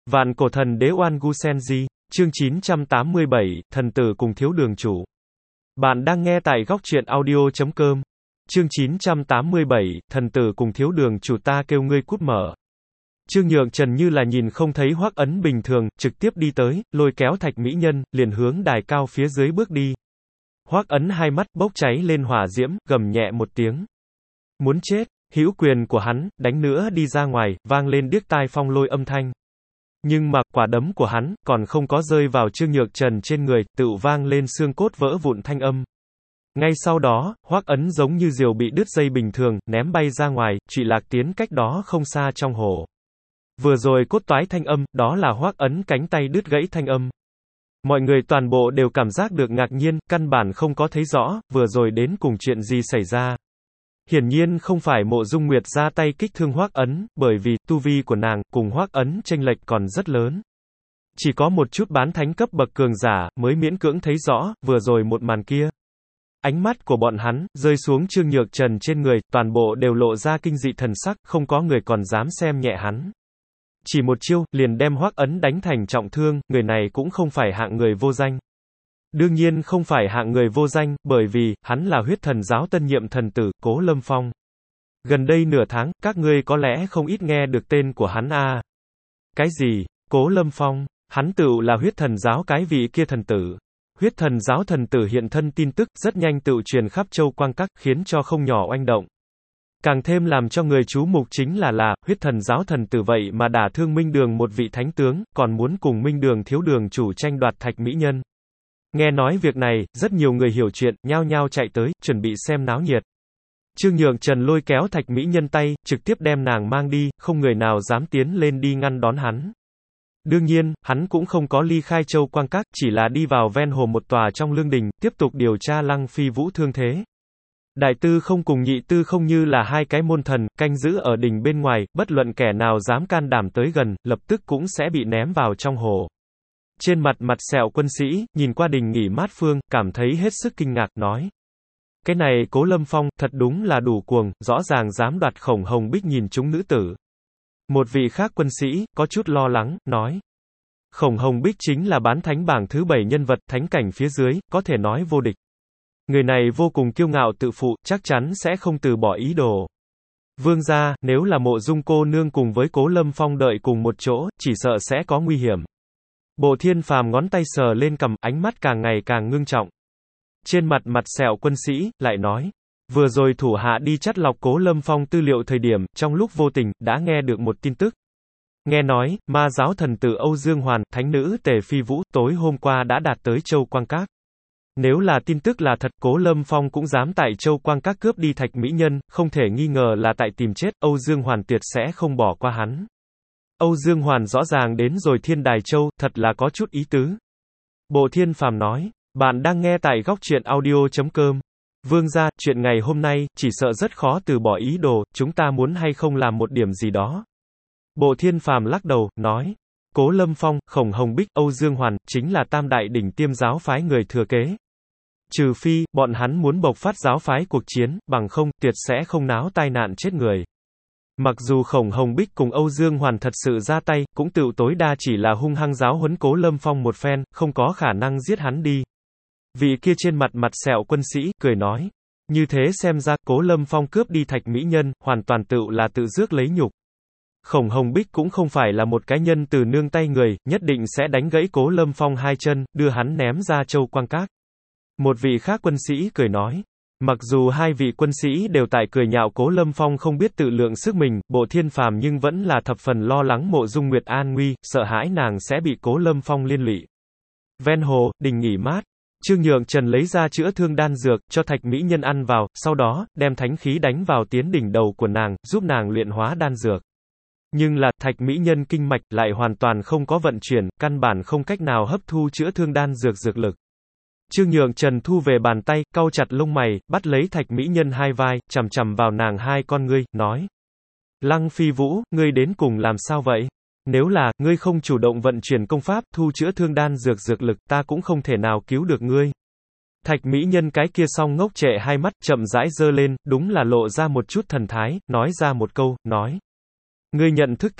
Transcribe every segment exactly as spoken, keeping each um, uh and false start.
Vạn cổ thần đế Oan Gu Senji, chương chín trăm tám mươi bảy, thần tử cùng thiếu đường chủ. Bạn đang nghe tại góc truyện audio chấm com. Chương chín trăm tám mươi bảy, thần tử cùng thiếu đường chủ ta kêu ngươi cút mở. Trương Nhượng Trần như là nhìn không thấy Hoắc Ấn bình thường, trực tiếp đi tới, lôi kéo Thạch Mỹ Nhân, liền hướng đài cao phía dưới bước đi. Hoắc Ấn hai mắt bốc cháy lên hỏa diễm, gầm nhẹ một tiếng. Muốn chết, hữu quyền của hắn, đánh nữa đi ra ngoài, vang lên điếc tai phong lôi âm thanh. Nhưng mà, quả đấm của hắn, còn không có rơi vào Trương Nhược Trần trên người, tựu vang lên xương cốt vỡ vụn thanh âm. Ngay sau đó, Hoắc Ấn giống như diều bị đứt dây bình thường, ném bay ra ngoài, trụy lạc tiến cách đó không xa trong hồ. Vừa rồi cốt toái thanh âm, đó là Hoắc Ấn cánh tay đứt gãy thanh âm. Mọi người toàn bộ đều cảm giác được ngạc nhiên, căn bản không có thấy rõ, vừa rồi đến cùng chuyện gì xảy ra. Hiển nhiên không phải Mộ Dung Nguyệt ra tay kích thương Hoắc Ấn, bởi vì, tu vi của nàng, cùng Hoắc Ấn chênh lệch còn rất lớn. Chỉ có một chút bán thánh cấp bậc cường giả, mới miễn cưỡng thấy rõ, vừa rồi một màn kia. Ánh mắt của bọn hắn, rơi xuống Trương Nhược Trần trên người, toàn bộ đều lộ ra kinh dị thần sắc, không có người còn dám xem nhẹ hắn. Chỉ một chiêu, liền đem Hoắc Ấn đánh thành trọng thương, người này cũng không phải hạng người vô danh. Đương nhiên không phải hạng người vô danh, bởi vì, hắn là huyết thần giáo tân nhiệm thần tử, Cố Lâm Phong. Gần đây nửa tháng, các ngươi có lẽ không ít nghe được tên của hắn a. À. Cái gì? Cố Lâm Phong? Hắn tựu là huyết thần giáo cái vị kia thần tử. Huyết thần giáo thần tử hiện thân tin tức, rất nhanh tựu truyền khắp châu Quang Các, khiến cho không nhỏ oanh động. Càng thêm làm cho người chú mục chính là là, huyết thần giáo thần tử vậy mà đả thương Minh Đường một vị thánh tướng, còn muốn cùng Minh Đường thiếu đường chủ tranh đoạt Thạch Mỹ Nhân. Nghe nói việc này, rất nhiều người hiểu chuyện, nhao nhao chạy tới, chuẩn bị xem náo nhiệt. Trương Nhượng Trần lôi kéo Thạch Mỹ Nhân tay, trực tiếp đem nàng mang đi, không người nào dám tiến lên đi ngăn đón hắn. Đương nhiên, hắn cũng không có ly khai châu Quang Các, chỉ là đi vào ven hồ một tòa trong lương đình, tiếp tục điều tra Lăng Phi Vũ thương thế. Đại tư không cùng nhị tư không như là hai cái môn thần, canh giữ ở đình bên ngoài, bất luận kẻ nào dám can đảm tới gần, lập tức cũng sẽ bị ném vào trong hồ. Trên mặt mặt sẹo quân sĩ, nhìn qua đình nghỉ mát phương, cảm thấy hết sức kinh ngạc, nói. Cái này Cố Lâm Phong, thật đúng là đủ cuồng, rõ ràng dám đoạt Khổng Hồng Bích nhìn chúng nữ tử. Một vị khác quân sĩ, có chút lo lắng, nói. Khổng Hồng Bích chính là bán thánh bảng thứ bảy nhân vật, thánh cảnh phía dưới, có thể nói vô địch. Người này vô cùng kiêu ngạo tự phụ, chắc chắn sẽ không từ bỏ ý đồ. Vương gia, nếu là Mộ Dung cô nương cùng với Cố Lâm Phong đợi cùng một chỗ, chỉ sợ sẽ có nguy hiểm. Bộ Thiên Phàm ngón tay sờ lên cằm, ánh mắt càng ngày càng ngưng trọng. Trên mặt mặt sẹo quân sĩ, lại nói. Vừa rồi thủ hạ đi chắt lọc Cố Lâm Phong tư liệu thời điểm, trong lúc vô tình, đã nghe được một tin tức. Nghe nói, ma giáo thần tử Âu Dương Hoàn, thánh nữ Tề Phi Vũ, tối hôm qua đã đạt tới châu Quang Các. Nếu là tin tức là thật, Cố Lâm Phong cũng dám tại châu Quang Các cướp đi Thạch Mỹ Nhân, không thể nghi ngờ là tại tìm chết, Âu Dương Hoàn tuyệt sẽ không bỏ qua hắn. Âu Dương Hoàn rõ ràng đến rồi Thiên Đài Châu, thật là có chút ý tứ. Bộ Thiên Phàm nói, bạn đang nghe tại góc truyện audio chấm com. Vương gia, chuyện ngày hôm nay, chỉ sợ rất khó từ bỏ ý đồ, chúng ta muốn hay không làm một điểm gì đó. Bộ Thiên Phàm lắc đầu, nói, Cố Lâm Phong, Khổng Hồng Bích, Âu Dương Hoàn, chính là tam đại đỉnh tiêm giáo phái người thừa kế. Trừ phi, bọn hắn muốn bộc phát giáo phái cuộc chiến, bằng không, tuyệt sẽ không náo tai nạn chết người. Mặc dù Khổng Hồng Bích cùng Âu Dương Hoàn thật sự ra tay, cũng tựu tối đa chỉ là hung hăng giáo huấn Cố Lâm Phong một phen, không có khả năng giết hắn đi. Vị kia trên mặt mặt sẹo quân sĩ, cười nói. Như thế xem ra, Cố Lâm Phong cướp đi Thạch Mỹ Nhân, hoàn toàn tựu là tự rước lấy nhục. Khổng Hồng Bích cũng không phải là một cái nhân từ nương tay người, nhất định sẽ đánh gãy Cố Lâm Phong hai chân, đưa hắn ném ra châu Quang Các. Một vị khác quân sĩ cười nói. Mặc dù hai vị quân sĩ đều tại cười nhạo Cố Lâm Phong không biết tự lượng sức mình, Bộ Thiên Phàm nhưng vẫn là thập phần lo lắng Mộ Dung Nguyệt an nguy, sợ hãi nàng sẽ bị Cố Lâm Phong liên lụy. Ven hồ, đình nghỉ mát. Trương Nhượng Trần lấy ra chữa thương đan dược, cho Thạch Mỹ Nhân ăn vào, sau đó, đem thánh khí đánh vào tiến đỉnh đầu của nàng, giúp nàng luyện hóa đan dược. Nhưng là, Thạch Mỹ Nhân kinh mạch, lại hoàn toàn không có vận chuyển, căn bản không cách nào hấp thu chữa thương đan dược dược lực. Trương Nhượng Trần thu về bàn tay, cau chặt lông mày, bắt lấy Thạch Mỹ Nhân hai vai, chằm chằm vào nàng hai con ngươi, nói. Lăng Phi Vũ, ngươi đến cùng làm sao vậy? Nếu là, ngươi không chủ động vận chuyển công pháp, thu chữa thương đan dược dược lực, ta cũng không thể nào cứu được ngươi. Thạch Mỹ Nhân cái kia song ngốc trệ hai mắt, chậm rãi giơ lên, đúng là lộ ra một chút thần thái, nói ra một câu, nói. Ngươi nhận thức ta,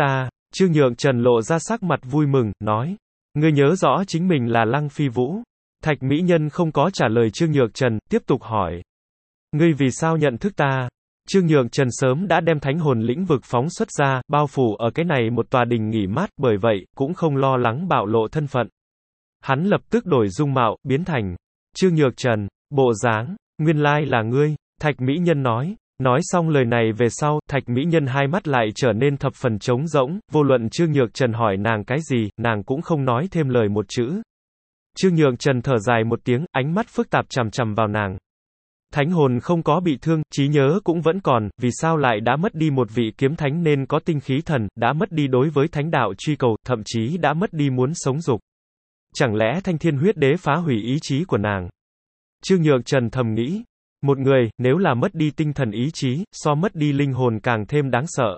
Trương Nhượng Trần lộ ra sắc mặt vui mừng, nói. Ngươi nhớ rõ chính mình là Lăng Phi Vũ. Thạch Mỹ Nhân không có trả lời Trương Nhượng Trần, tiếp tục hỏi. Ngươi vì sao nhận thức ta? Trương Nhượng Trần sớm đã đem thánh hồn lĩnh vực phóng xuất ra, bao phủ ở cái này một tòa đình nghỉ mát, bởi vậy, cũng không lo lắng bạo lộ thân phận. Hắn lập tức đổi dung mạo, biến thành Trương Nhượng Trần, bộ dáng, nguyên lai là ngươi, Thạch Mỹ Nhân nói. Nói xong lời này về sau, Thạch Mỹ Nhân hai mắt lại trở nên thập phần trống rỗng, vô luận Trương Nhượng Trần hỏi nàng cái gì, nàng cũng không nói thêm lời một chữ. Trương Nhượng Trần thở dài một tiếng, ánh mắt phức tạp chằm chằm vào nàng. Thánh hồn không có bị thương, trí nhớ cũng vẫn còn, vì sao lại đã mất đi một vị kiếm thánh nên có tinh khí thần, đã mất đi đối với thánh đạo truy cầu, thậm chí đã mất đi muốn sống dục. Chẳng lẽ Thanh Thiên Huyết Đế phá hủy ý chí của nàng? Trương Nhượng Trần thầm nghĩ. Một người, nếu là mất đi tinh thần ý chí, so mất đi linh hồn càng thêm đáng sợ.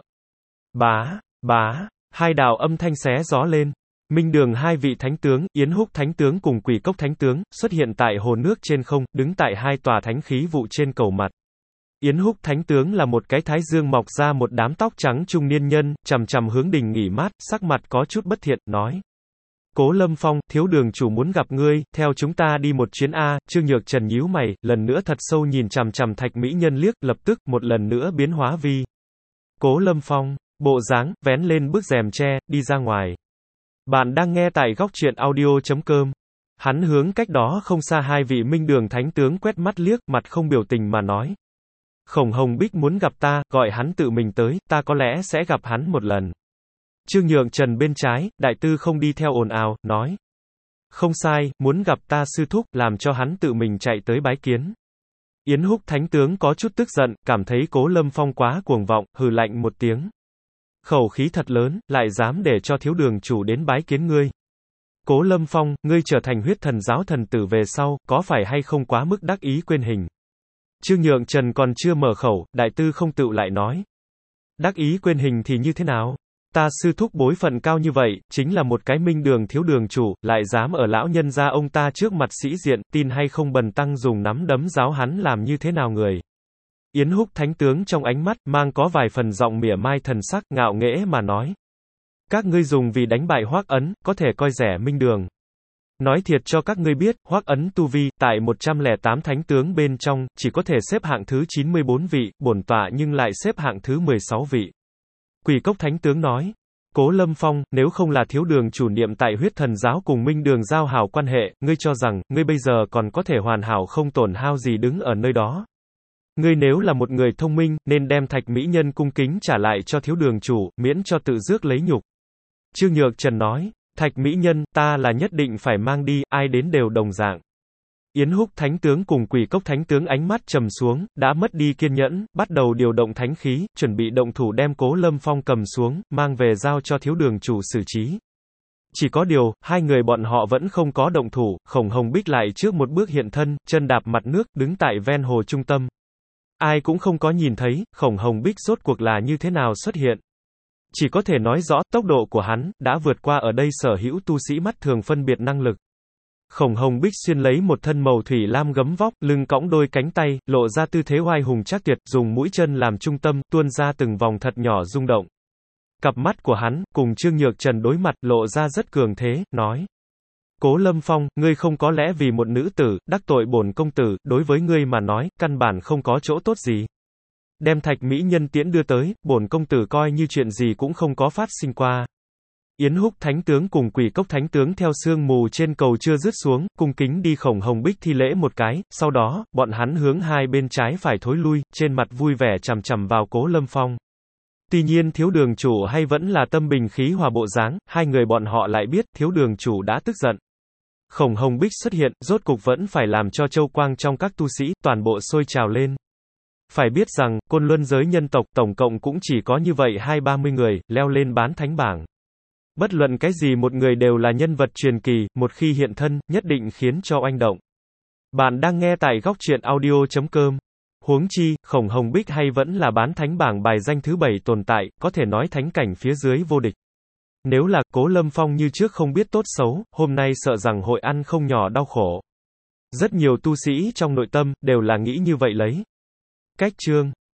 Bá, bá, hai đạo âm thanh xé gió lên. Minh Đường hai vị thánh tướng, Yến Húc thánh tướng cùng Quỷ Cốc thánh tướng, xuất hiện tại hồ nước trên không, đứng tại hai tòa thánh khí vụ trên cầu mặt. Yến Húc thánh tướng là một cái thái dương mọc ra một đám tóc trắng trung niên nhân, chằm chằm hướng đình nghỉ mát, sắc mặt có chút bất thiện, nói. Cố Lâm Phong, thiếu đường chủ muốn gặp ngươi, theo chúng ta đi một chuyến A. Trương Nhượng Trần nhíu mày, lần nữa thật sâu nhìn chằm chằm Thạch Mỹ Nhân liếc, lập tức, một lần nữa biến hóa vi. Cố Lâm Phong, bộ dáng, vén lên bức rèm tre, đi ra ngoài. Bạn đang nghe tại góc truyện audio chấm com. Hắn hướng cách đó không xa hai vị Minh Đường thánh tướng quét mắt liếc, mặt không biểu tình mà nói. Khổng Hồng Bích muốn gặp ta, gọi hắn tự mình tới, ta có lẽ sẽ gặp hắn một lần. Trương Nhượng Trần bên trái, đại tư không đi theo ồn ào, nói. Không sai, muốn gặp ta sư thúc, làm cho hắn tự mình chạy tới bái kiến. Yến Húc thánh tướng có chút tức giận, cảm thấy Cố Lâm Phong quá cuồng vọng, hừ lạnh một tiếng. Khẩu khí thật lớn, lại dám để cho thiếu đường chủ đến bái kiến ngươi. Cố Lâm Phong, ngươi trở thành huyết thần giáo thần tử về sau, có phải hay không quá mức đắc ý quên hình? Trương Nhượng Trần còn chưa mở khẩu, đại tư không tự lại nói. Đắc ý quên hình thì như thế nào? Ta sư thúc bối phận cao như vậy, chính là một cái Minh Đường thiếu đường chủ, lại dám ở lão nhân gia ông ta trước mặt sĩ diện, tin hay không bần tăng dùng nắm đấm giáo hắn làm như thế nào người. Yến Húc thánh tướng trong ánh mắt, mang có vài phần giọng mỉa mai thần sắc, ngạo nghễ mà nói. Các ngươi dùng vì đánh bại Hoắc Ấn, có thể coi rẻ Minh Đường. Nói thiệt cho các ngươi biết, Hoắc Ấn tu vi, tại một trăm lẻ tám thánh tướng bên trong, chỉ có thể xếp hạng thứ chín mươi bốn vị, bổn tọa nhưng lại xếp hạng thứ mười sáu vị. Quỷ Cốc thánh tướng nói. Cố Lâm Phong, nếu không là thiếu đường chủ niệm tại huyết thần giáo cùng Minh Đường giao hảo quan hệ, ngươi cho rằng, ngươi bây giờ còn có thể hoàn hảo không tổn hao gì đứng ở nơi đó. Ngươi nếu là một người thông minh, nên đem Thạch Mỹ Nhân cung kính trả lại cho thiếu đường chủ, miễn cho tự rước lấy nhục. Trương Nhượng Trần nói. Thạch Mỹ Nhân, ta là nhất định phải mang đi, ai đến đều đồng dạng. Yến Húc thánh tướng cùng Quỷ Cốc thánh tướng ánh mắt trầm xuống, đã mất đi kiên nhẫn, bắt đầu điều động thánh khí, chuẩn bị động thủ đem Cố Lâm Phong cầm xuống, mang về giao cho thiếu đường chủ xử trí. Chỉ có điều, hai người bọn họ vẫn không có động thủ, Khổng Hồng Bích lại trước một bước hiện thân, chân đạp mặt nước, đứng tại ven hồ trung tâm. Ai cũng không có nhìn thấy, Khổng Hồng Bích rốt cuộc là như thế nào xuất hiện. Chỉ có thể nói rõ, tốc độ của hắn, đã vượt qua ở đây sở hữu tu sĩ mắt thường phân biệt năng lực. Khổng Hồng Bích xuyên lấy một thân màu thủy lam gấm vóc, lưng cõng đôi cánh tay, lộ ra tư thế oai hùng trác tuyệt, dùng mũi chân làm trung tâm, tuôn ra từng vòng thật nhỏ rung động. Cặp mắt của hắn, cùng Trương Nhượng Trần đối mặt, lộ ra rất cường thế, nói. Cố Lâm Phong, ngươi không có lẽ vì một nữ tử, đắc tội bổn công tử, đối với ngươi mà nói, căn bản không có chỗ tốt gì. Đem Thạch Mỹ Nhân tiễn đưa tới, bổn công tử coi như chuyện gì cũng không có phát sinh qua. Yến Húc thánh tướng cùng Quỷ Cốc thánh tướng theo sương mù trên cầu chưa dứt xuống, cung kính đi Khổng Hồng Bích thi lễ một cái, sau đó, bọn hắn hướng hai bên trái phải thối lui, trên mặt vui vẻ chằm chằm vào Cố Lâm Phong. Tuy nhiên thiếu đường chủ hay vẫn là tâm bình khí hòa bộ dáng, hai người bọn họ lại biết, thiếu đường chủ đã tức giận. Khổng Hồng Bích xuất hiện, rốt cục vẫn phải làm cho châu quang trong các tu sĩ, toàn bộ sôi trào lên. Phải biết rằng, Côn Luân giới nhân tộc, tổng cộng cũng chỉ có như vậy hai ba mươi người, leo lên bán thánh bảng. Bất luận cái gì một người đều là nhân vật truyền kỳ, một khi hiện thân, nhất định khiến cho oanh động. Bạn đang nghe tại góc truyện audio chấm com. Huống chi, Khổng Hồng Bích hay vẫn là bán thánh bảng bài danh thứ bảy tồn tại, có thể nói thánh cảnh phía dưới vô địch. Nếu là Cố Lâm Phong như trước không biết tốt xấu, hôm nay sợ rằng hội ăn không nhỏ đau khổ. Rất nhiều tu sĩ trong nội tâm, đều là nghĩ như vậy lấy. Cách chương